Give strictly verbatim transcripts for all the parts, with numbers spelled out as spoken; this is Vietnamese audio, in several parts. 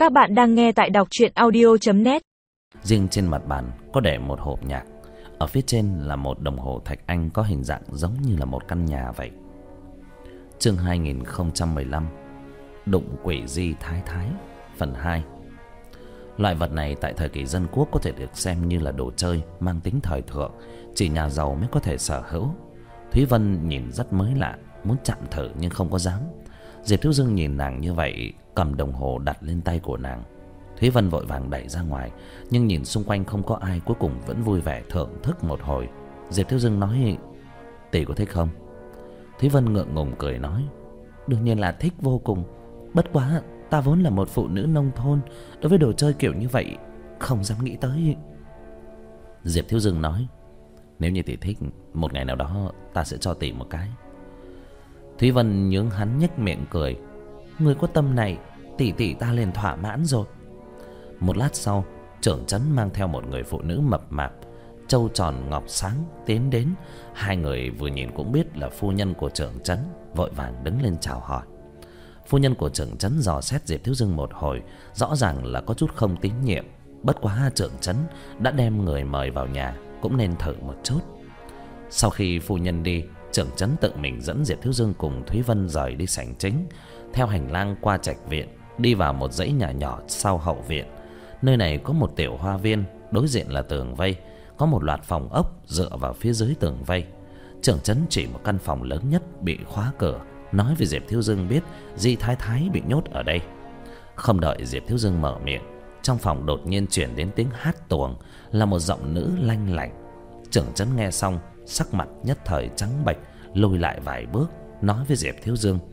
Các bạn đang nghe tại đọc truyện audio chấm net. Riêng trên mặt bàn có để một hộp nhạc. Ở phía trên là một đồng hồ thạch anh có hình dạng giống như là một căn nhà vậy. Chương hai nghìn không trăm mười lăm, Đụng quỷ Di Thái Thái phần hai. Loại vật này tại thời kỳ dân quốc có thể được xem như là đồ chơi mang tính thời thượng, chỉ nhà giàu mới có thể sở hữu. Thúy Vân nhìn rất mới lạ, muốn chạm thử nhưng không có dám. Diệp Thiếu Dương nhìn nàng như vậy, cầm đồng hồ đặt lên tay của nàng. Thúy Vân vội vàng đẩy ra ngoài, nhưng nhìn xung quanh không có ai, cuối cùng vẫn vui vẻ thưởng thức một hồi. Diệp Thiếu Dương nói: "Tỷ có thích không?" Thúy Vân ngượng ngùng cười nói: "Đương nhiên là thích vô cùng. Bất quá ta vốn là một phụ nữ nông thôn, đối với đồ chơi kiểu như vậy không dám nghĩ tới." Diệp Thiếu Dương nói: "Nếu như tỷ thích, một ngày nào đó ta sẽ cho tỷ một cái." Thúy Vân nhướng hắn nhếch miệng cười: "Người có tâm này, tỷ tỷ ta liền thỏa mãn rồi." Một lát sau, trưởng trấn mang theo một người phụ nữ mập mạp, trâu tròn ngọc sáng tiến đến. Hai người vừa nhìn cũng biết là phu nhân của trưởng trấn, vội vàng đứng lên chào hỏi. Phu nhân của trưởng trấn dò xét Diệp Thiếu Dương một hồi, rõ ràng là có chút không tín nhiệm. Bất quá trưởng trấn đã đem người mời vào nhà, cũng nên thử một chút. Sau khi phu nhân đi, trưởng trấn tự mình dẫn Diệp Thiếu Dương cùng Thúy Vân rời đi sảnh chính, theo hành lang qua trạch viện, đi vào một dãy nhà nhỏ sau hậu viện. Nơi này có một tiểu hoa viên, đối diện là tường vây, có một loạt phòng ốc dựa vào phía dưới tường vây. Trưởng trấn chỉ một căn phòng lớn nhất bị khóa cửa, nói với Diệp Thiếu Dương biết Di Thái Thái bị nhốt ở đây. Không đợi Diệp Thiếu Dương mở miệng, trong phòng đột nhiên chuyển đến tiếng hát tuồng, là một giọng nữ lanh lảnh. Trưởng trấn nghe xong, sắc mặt nhất thời trắng bệch, lùi lại vài bước, nói với Diệp Thiếu Dương: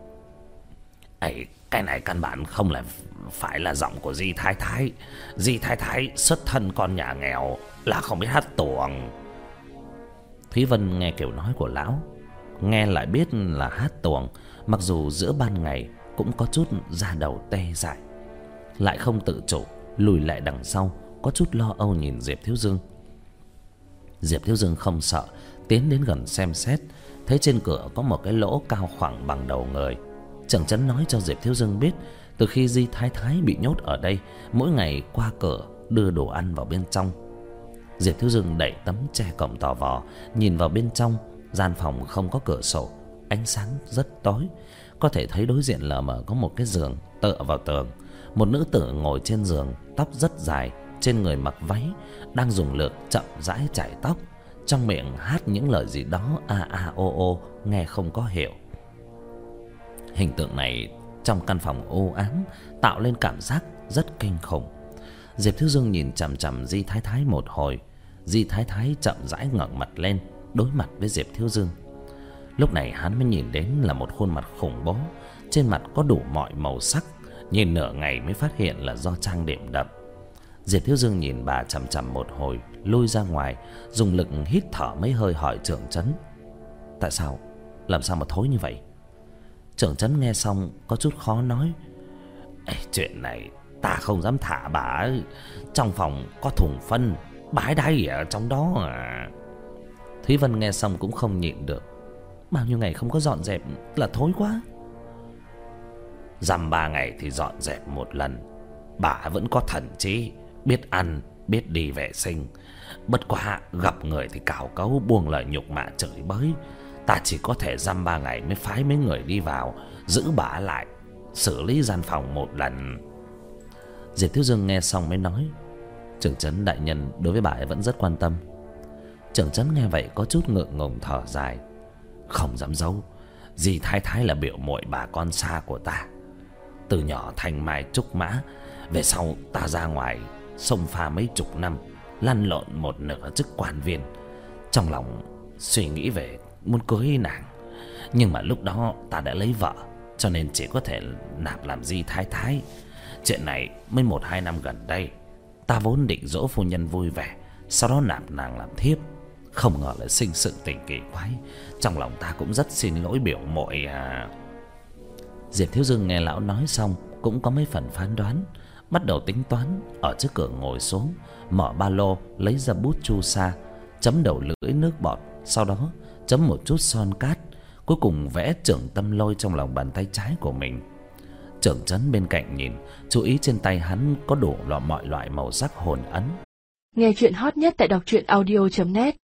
"Ấy, cái này căn bản không là phải là giọng của Di Thái Thái. Di Thái Thái xuất thân con nhà nghèo, là không biết hát tuồng." Thúy Vân nghe kiểu nói của lão, nghe lại biết là hát tuồng, mặc dù giữa ban ngày cũng có chút da đầu tê dại, lại không tự chủ lùi lại đằng sau, có chút lo âu nhìn Diệp Thiếu Dương. Diệp Thiếu Dương không sợ, tiến đến gần xem xét, thấy trên cửa có một cái lỗ cao khoảng bằng đầu người. Trưởng trấn nói cho Diệp Thiếu Dương biết, từ khi Di Thái Thái bị nhốt ở đây, mỗi ngày qua cửa đưa đồ ăn vào bên trong. Diệp Thiếu Dương đẩy tấm che cổng tò vò, nhìn vào bên trong. Gian phòng không có cửa sổ, ánh sáng rất tối, có thể thấy đối diện lờ mờ có một cái giường tựa vào tường. Một nữ tử ngồi trên giường, tóc rất dài, trên người mặc váy, đang dùng lược chậm rãi chải tóc, trong miệng hát những lời gì đó a a o o, nghe không có hiểu. Hình tượng này trong căn phòng u ám tạo lên cảm giác rất kinh khủng. Diệp Thiếu Dương nhìn chằm chằm Di Thái Thái một hồi. Di Thái Thái chậm rãi ngẩng mặt lên, đối mặt với Diệp Thiếu Dương. Lúc này hắn mới nhìn đến là một khuôn mặt khủng bố, trên mặt có đủ mọi màu sắc, nhìn nửa ngày mới phát hiện là do trang điểm đậm. Diệp Thiếu Dương nhìn bà chằm chằm một hồi, lui ra ngoài, dùng lực hít thở mấy hơi hỏi trưởng trấn: "Tại sao? Làm sao mà thối như vậy?" Trưởng trấn nghe xong có chút khó nói: "Ê, chuyện này ta không dám thả bà ấy. Trong phòng có thùng phân, bà ấy đái ở trong đó à." Thúy Vân nghe xong cũng không nhịn được: "Bao nhiêu ngày không có dọn dẹp là thối quá." "Dăm ba ngày thì dọn dẹp một lần. Bà vẫn có thần trí, biết ăn, biết đi vệ sinh. Bất quá gặp người thì cào cấu, buông lời nhục mạ chửi bới. Ta chỉ có thể dăm ba ngày mới phái mấy người đi vào, giữ bà lại, xử lý gian phòng một lần." Diệp Thiếu Dương nghe xong mới nói: "Trưởng trấn đại nhân đối với bà ấy vẫn rất quan tâm." Trưởng trấn nghe vậy có chút ngượng ngùng thở dài: "Không dám giấu, Di Thái Thái là biểu muội bà con xa của ta. Từ nhỏ thành mai trúc mã, về sau ta ra ngoài xông pha mấy chục năm, lăn lộn một nửa chức quan viên. Trong lòng suy nghĩ về muốn cưới nàng, nhưng mà lúc đó ta đã lấy vợ, cho nên chỉ có thể nạp làm Di Thái Thái. Chuyện này mới một hai năm gần đây, ta vốn định dỗ phu nhân vui vẻ, sau đó nạp nàng làm thiếp. Không ngờ lại sinh sự tình kỳ quái. Trong lòng ta cũng rất xin lỗi biểu muội à." Diệp Thiếu Dương nghe lão nói xong cũng có mấy phần phán đoán, bắt đầu tính toán. Ở trước cửa ngồi xuống, mở ba lô lấy ra bút chu sa, chấm đầu lưỡi nước bọt, sau đó chấm một chút son cát, cuối cùng vẽ trưởng tâm lôi trong lòng bàn tay trái của mình. Trưởng trấn bên cạnh nhìn, chú ý trên tay hắn có đủ loại mọi loại màu sắc hồn ấn. Nghe chuyện hot nhất tại đọc truyện audio chấm net.